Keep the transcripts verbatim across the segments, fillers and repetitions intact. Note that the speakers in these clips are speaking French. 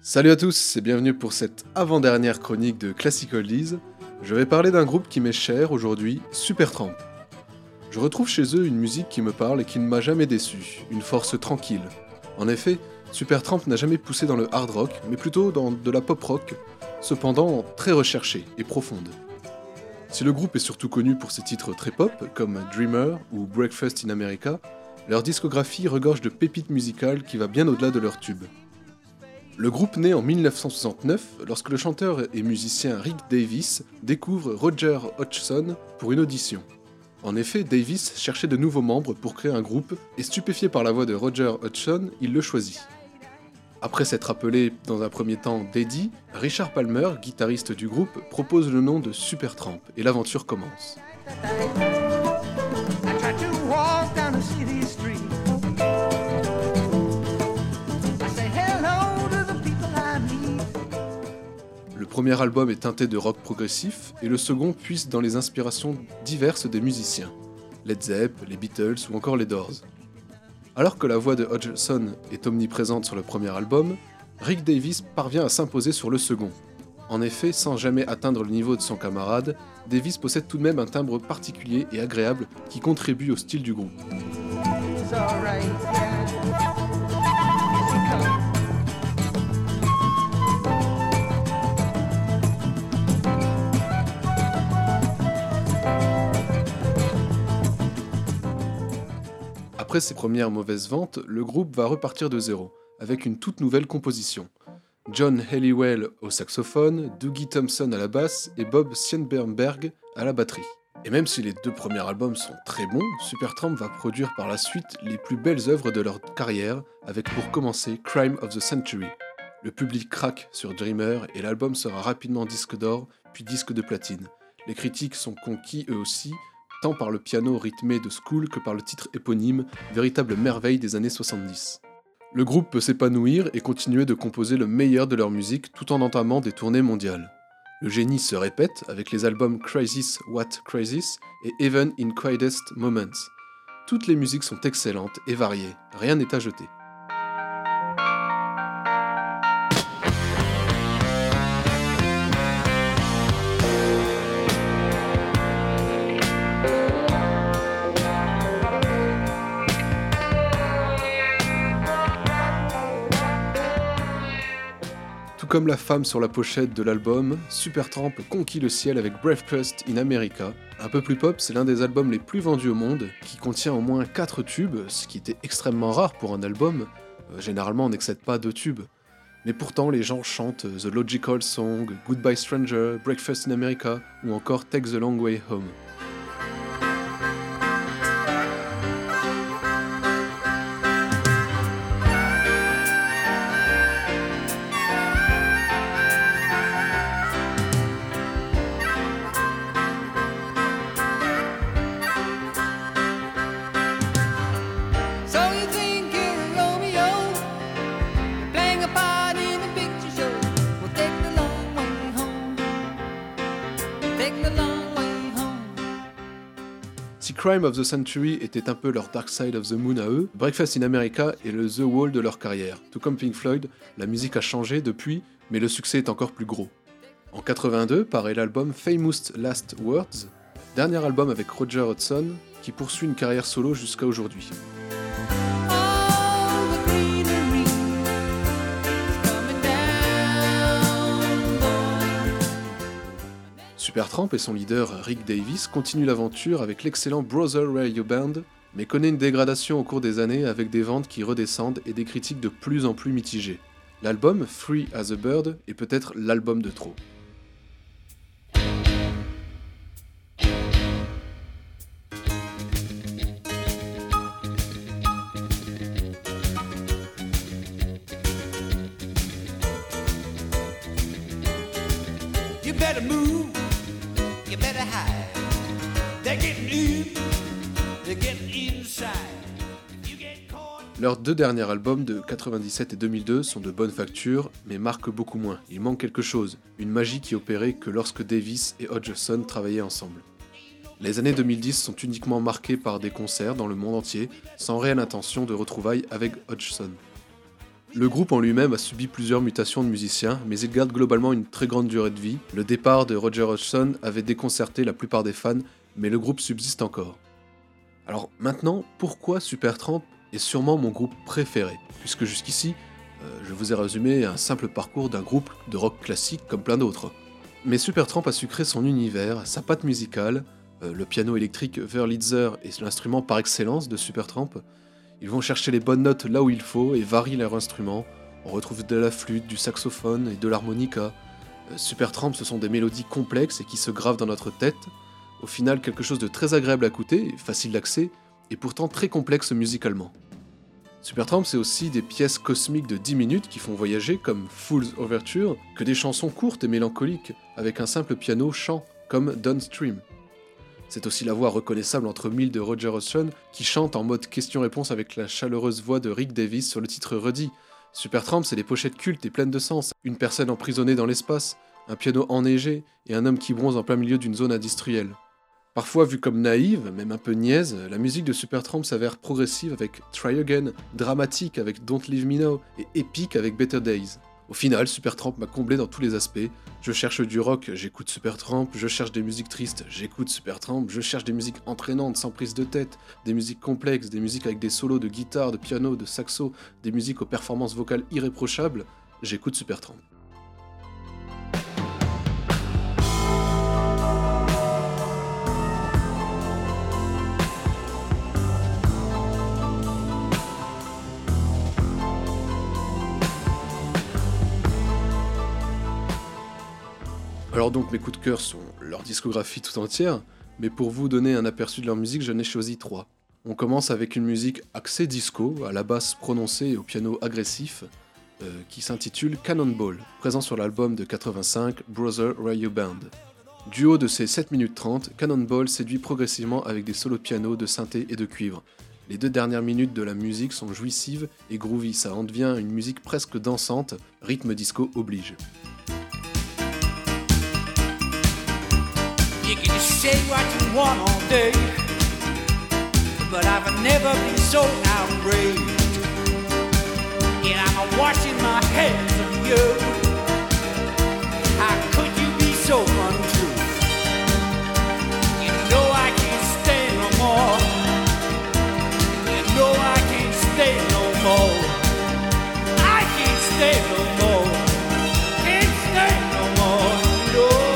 Salut à tous et bienvenue pour cette avant-dernière chronique de Classic Oldies. Je vais parler d'un groupe qui m'est cher aujourd'hui, Supertramp. Je retrouve chez eux une musique qui me parle et qui ne m'a jamais déçu, une force tranquille. En effet, Supertramp n'a jamais poussé dans le hard rock, mais plutôt dans de la pop rock, cependant très recherchée et profonde. Si le groupe est surtout connu pour ses titres très pop, comme Dreamer ou Breakfast in America, leur discographie regorge de pépites musicales qui va bien au-delà de leurs tubes. Le groupe naît en dix-neuf cent soixante-neuf lorsque le chanteur et musicien Rick Davies découvre Roger Hodgson pour une audition. En effet, Davies cherchait de nouveaux membres pour créer un groupe et stupéfié par la voix de Roger Hodgson, il le choisit. Après s'être appelé dans un premier temps Daddy, Richard Palmer, guitariste du groupe, propose le nom de Supertramp et l'aventure commence. Le premier album est teinté de rock progressif et le second puise dans les inspirations diverses des musiciens, Led Zepp, les Beatles ou encore les Doors. Alors que la voix de Hodgson est omniprésente sur le premier album, Rick Davies parvient à s'imposer sur le second. En effet, sans jamais atteindre le niveau de son camarade, Davies possède tout de même un timbre particulier et agréable qui contribue au style du groupe. Après ses premières mauvaises ventes, le groupe va repartir de zéro, avec une toute nouvelle composition. John Helliwell au saxophone, Dougie Thompson à la basse et Bob Sienberg à la batterie. Et même si les deux premiers albums sont très bons, Supertramp va produire par la suite les plus belles œuvres de leur carrière, avec pour commencer Crime of the Century. Le public craque sur Dreamer et l'album sera rapidement disque d'or, puis disque de platine. Les critiques sont conquis eux aussi, tant par le piano rythmé de School que par le titre éponyme, véritable merveille des années soixante-dix. Le groupe peut s'épanouir et continuer de composer le meilleur de leur musique tout en entamant des tournées mondiales. Le génie se répète avec les albums Crisis What Crisis et Even in Quietest Moments. Toutes les musiques sont excellentes et variées, rien n'est à jeter. Comme la femme sur la pochette de l'album, Supertramp conquit le ciel avec Breakfast in America. Un peu plus pop, c'est l'un des albums les plus vendus au monde, qui contient au moins quatre tubes, ce qui était extrêmement rare pour un album. Euh, généralement, on n'excède pas deux tubes. Mais pourtant, les gens chantent The Logical Song, Goodbye Stranger, Breakfast in America, ou encore Take the Long Way Home. Si Crime of the Century était un peu leur Dark Side of the Moon à eux, Breakfast in America est le The Wall de leur carrière. Tout comme Pink Floyd, la musique a changé depuis, mais le succès est encore plus gros. En quatre-vingt-deux paraît l'album Famous Last Words, dernier album avec Roger Hodgson, qui poursuit une carrière solo jusqu'à aujourd'hui. Supertramp et son leader Rick Davies continuent l'aventure avec l'excellent Brother Radio Band, mais connaît une dégradation au cours des années avec des ventes qui redescendent et des critiques de plus en plus mitigées. L'album Free as a Bird est peut-être l'album de trop. You better move. Leurs deux derniers albums de quatre-vingt-dix-sept et deux mille deux sont de bonne facture, mais marquent beaucoup moins. Il manque quelque chose, une magie qui opérait que lorsque Davies et Hodgson travaillaient ensemble. Les années deux mille dix sont uniquement marquées par des concerts dans le monde entier, sans réelle intention de retrouvailles avec Hodgson. Le groupe en lui-même a subi plusieurs mutations de musiciens, mais il garde globalement une très grande durée de vie. Le départ de Roger Hodgson avait déconcerté la plupart des fans, mais le groupe subsiste encore. Alors maintenant, pourquoi Supertramp est sûrement mon groupe préféré? Puisque jusqu'ici, euh, je vous ai résumé un simple parcours d'un groupe de rock classique comme plein d'autres. Mais Supertramp a su créer son univers, sa patte musicale, euh, le piano électrique Wurlitzer est l'instrument par excellence de Supertramp. Ils vont chercher les bonnes notes là où il faut et varient leurs instruments. On retrouve de la flûte, du saxophone et de l'harmonica. Euh, Supertramp, ce sont des mélodies complexes et qui se gravent dans notre tête. Au final, quelque chose de très agréable à écouter, facile d'accès, et pourtant très complexe musicalement. Supertramp, c'est aussi des pièces cosmiques de dix minutes qui font voyager, comme Fool's Overture, que des chansons courtes et mélancoliques, avec un simple piano-chant, comme Downstream. C'est aussi la voix reconnaissable entre mille de Roger Hodgson, qui chante en mode question-réponse avec la chaleureuse voix de Rick Davies sur le titre Ruddy. Supertramp, c'est des pochettes cultes et pleines de sens, une personne emprisonnée dans l'espace, un piano enneigé et un homme qui bronze en plein milieu d'une zone industrielle. Parfois vue comme naïve, même un peu niaise, la musique de Supertramp s'avère progressive avec Try Again, dramatique avec Don't Leave Me Now et épique avec Better Days. Au final, Supertramp m'a comblé dans tous les aspects. Je cherche du rock, j'écoute Supertramp, je cherche des musiques tristes, j'écoute Supertramp, je cherche des musiques entraînantes sans prise de tête, des musiques complexes, des musiques avec des solos de guitare, de piano, de saxo, des musiques aux performances vocales irréprochables, j'écoute Supertramp. Alors donc mes coups de cœur sont leur discographie tout entière, mais pour vous donner un aperçu de leur musique, j'en ai choisi trois. On commence avec une musique axée disco, à la basse prononcée et au piano agressif, euh, qui s'intitule Cannonball, présent sur l'album de quatre-vingt-cinq Brother Rayo Band. Du haut de ses sept minutes trente, Cannonball séduit progressivement avec des solos de piano, de synthé et de cuivre. Les deux dernières minutes de la musique sont jouissives et groovy, ça en devient une musique presque dansante, rythme disco oblige. You can say what you want all day, but I've never been so outraged. And I'm washing my hands of you. How could you be so untrue? You know I can't stay no more. You know I can't stay no more. I can't stay no more. Can't stay no more. No.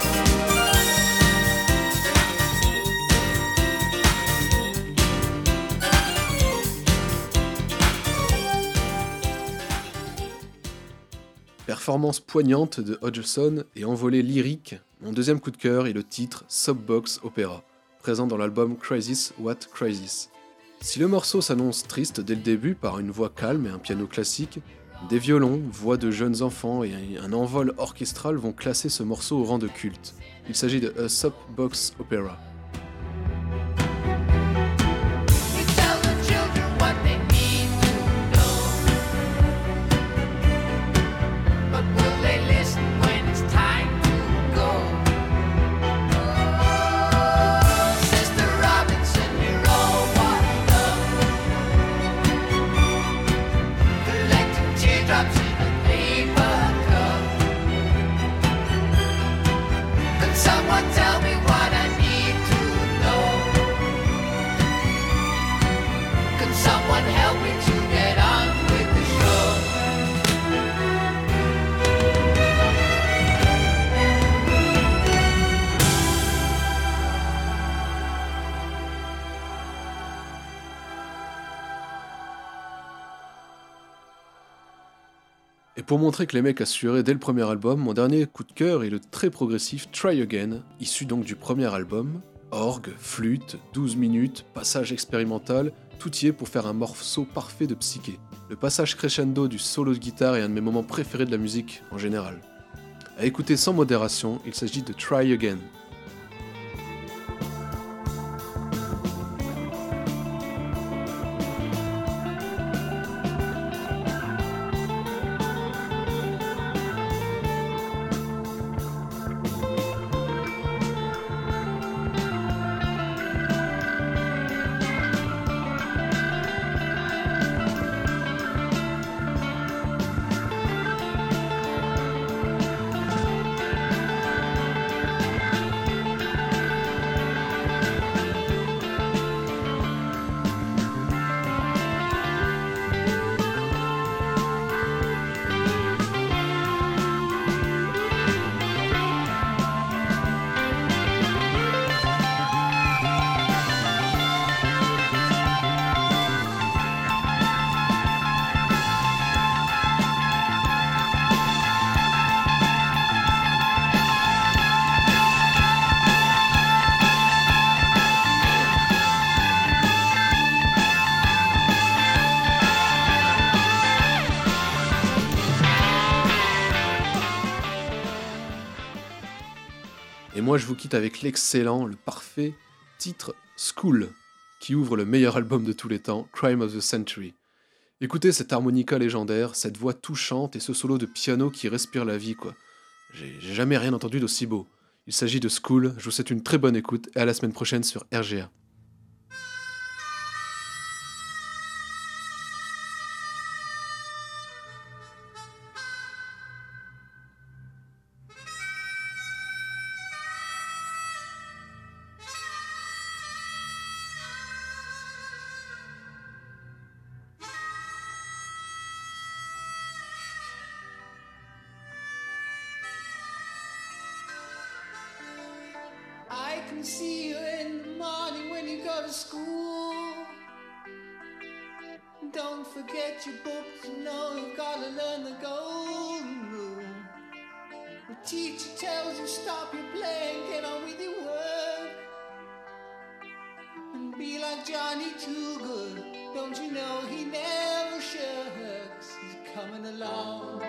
Performance poignante de Hodgson et envolée lyrique, mon deuxième coup de cœur est le titre Subbox Opera, présent dans l'album Crisis What Crisis. Si le morceau s'annonce triste dès le début par une voix calme et un piano classique, des violons, voix de jeunes enfants et un envol orchestral vont classer ce morceau au rang de culte. Il s'agit de A Subbox Opera. Et pour montrer que les mecs assuraient dès le premier album, mon dernier coup de cœur est le très progressif Try Again, issu donc du premier album. Orgue, flûte, douze minutes, passage expérimental, tout y est pour faire un morceau parfait de psyché. Le passage crescendo du solo de guitare est un de mes moments préférés de la musique en général. À écouter sans modération, il s'agit de Try Again. Et moi je vous quitte avec l'excellent, le parfait titre School, qui ouvre le meilleur album de tous les temps, Crime of the Century. Écoutez cette harmonica légendaire, cette voix touchante et ce solo de piano qui respire la vie, quoi. J'ai, j'ai jamais rien entendu d'aussi beau. Il s'agit de School, je vous souhaite une très bonne écoute et à la semaine prochaine sur R G A. I can see you in the morning when you go to school. Don't forget your books, you know you've got to learn the golden rule. The teacher tells you stop your playing, get on with your work. And be like Johnny Too Good, don't you know he never shirks, he's coming along.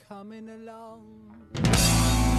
coming along.